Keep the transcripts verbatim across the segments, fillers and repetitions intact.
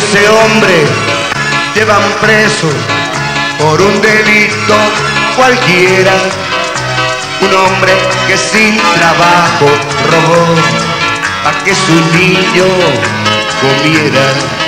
ese hombre llevan preso por un delito cualquiera. Un hombre que sin trabajo robó pa' que su niño comiera.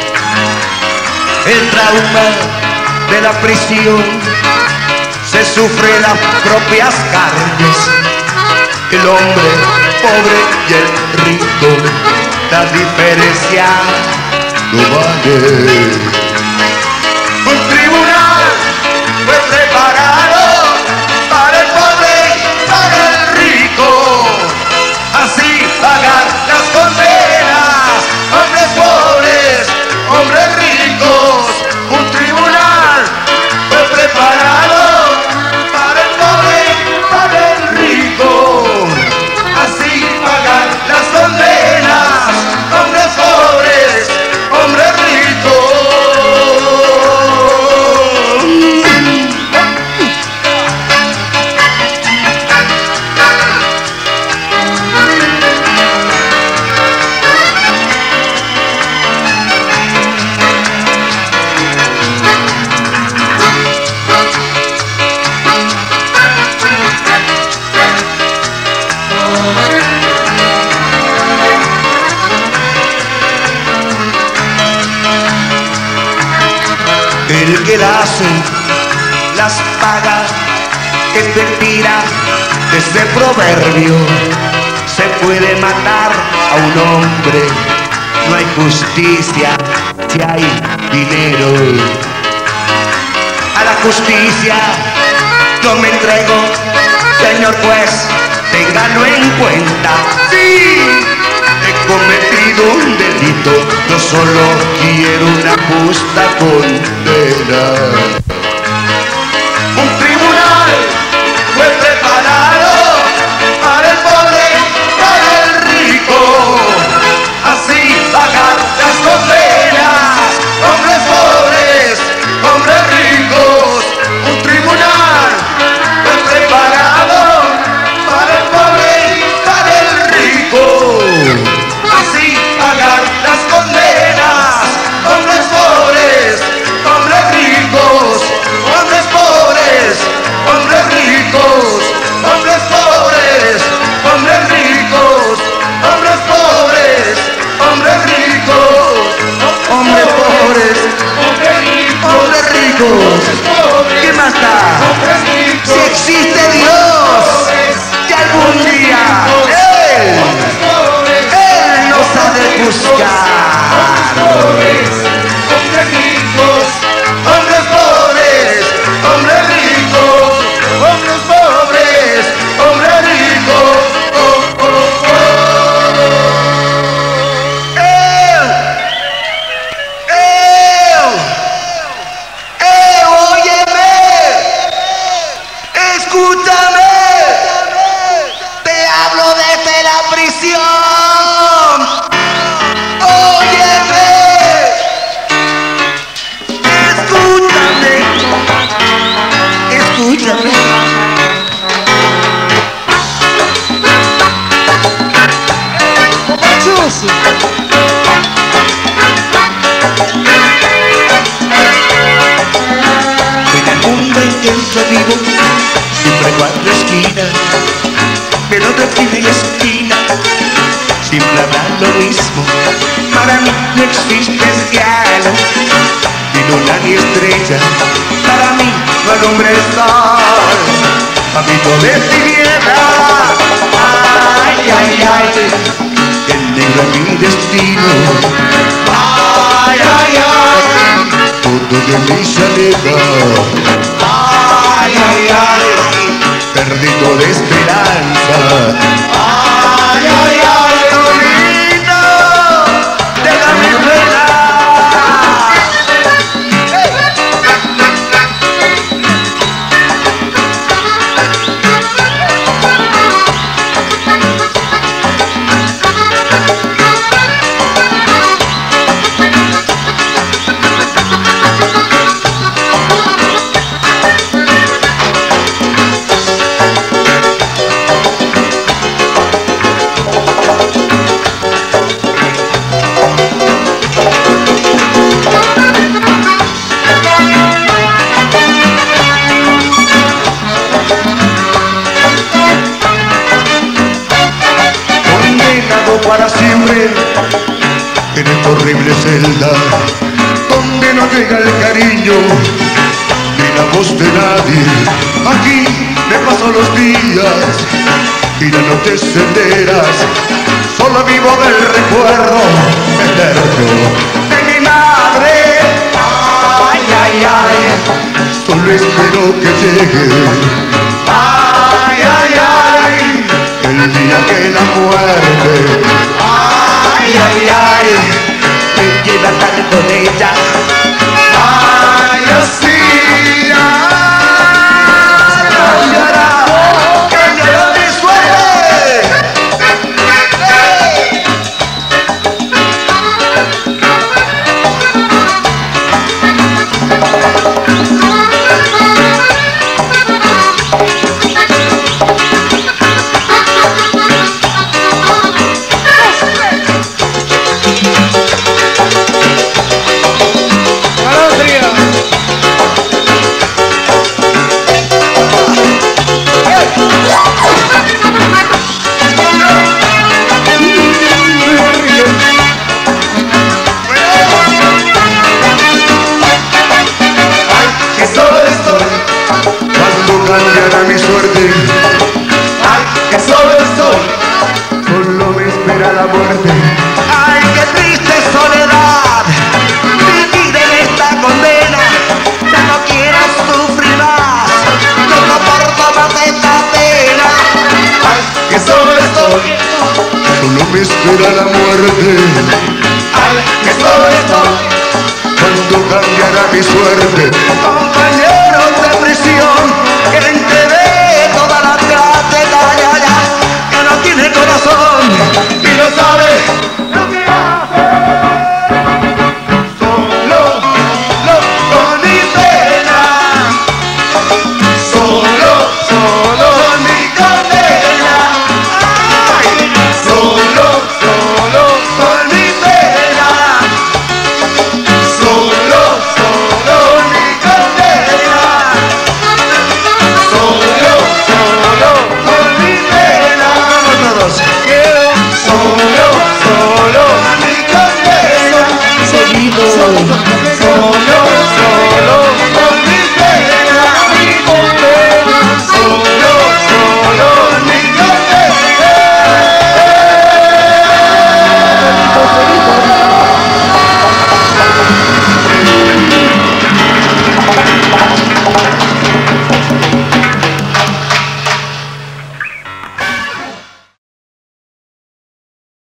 El trauma de la prisión se sufre en las propias carnes. El hombre pobre y el rico, la diferencia no vale. Un tribunal fue preparado para el pobre y para el rico, así pagar las condenas. Hombres pobres, hombres ricos. Un tribunal fue preparado para el pobre y para el rico, así pagar las condenas. Hombres pobres, hombres ricos. El que la hace, las paga, es mentira, ese proverbio. Se puede matar a un hombre, no hay justicia si hay dinero. A la justicia yo me entrego, señor juez, téngalo en cuenta. Sí, he cometido un delito, yo solo quiero una justa condena. Un tribunal fue preparado para el pobre, para el rico, así pagar las condenas. Hombres pobres, hombres ricos. Un tribunal fue preparado para el pobre y para el rico, así pagar las condenas. Hombres pobres, hombres ricos. Hombres pobres, hombres ricos. Hombres pobres, hombres ricos. Hombres pobres, hombres ricos. Hombres pobres, hombres ricos. Hombres ricos. ¿Qué más da? Si existe Dios, que algún día Él, Él nos ha de buscar. Hombres ricos, hombres pobres, hombres ricos. Hombres pobres, hombres ricos. Oh, oh, oh. Él, Él, Él, óyeme, escúchame, te hablo desde la prisión. Óyeme, escúchame, escúchame. En el mundo en que yo vivo, siempre hay cuatro esquinas, pero de esquina y esquina siempre habrá lo mismo. Para mí no existe cielo, ni luna ni estrella. Para mí no alumbra el sol, amigo de tinieblas. Ay, ay, ay, el negro es mi destino. Ay, ay, ay, todo de mí se aleja. Ay, ay, ay, perdí toda esperanza. Ay, ay, ay, Lolita, déjame volar. oiga el cariño ni la voz de nadie. Aquí me paso los días y las noches enteras, solo vivo del recuerdo eterno de mi madre. Ay, ay, ay, solo espero que llegue. Ay, ay, ay, el día que la muerte, ay, ay, ay, me lleva a estar con ella. Ay, así, ay, cambiará, cambiará mi suerte. Cambiará mi suerte. Ay, que solo estoy, solo me espera la muerte. Ay, qué triste soledad, vivir en esta condena. Ya no quiero sufrir más, yo no soporto más esta pena. Ay, que solo estoy, solo me espera la muerte. Ay, que solo estoy, cuando cambiará mi suerte. Compañeros de prisión, que le enteré toda la clase, ya, ya, que no tiene corazón y no sabe lo que hace. Solo, solo con mi pena, solo, solo con mi condena. Ay, solo, solo con mi pena, solo, solo mi condena. Solo, solo con mi pena. Todos. Solo, solo mi condena. Seguido.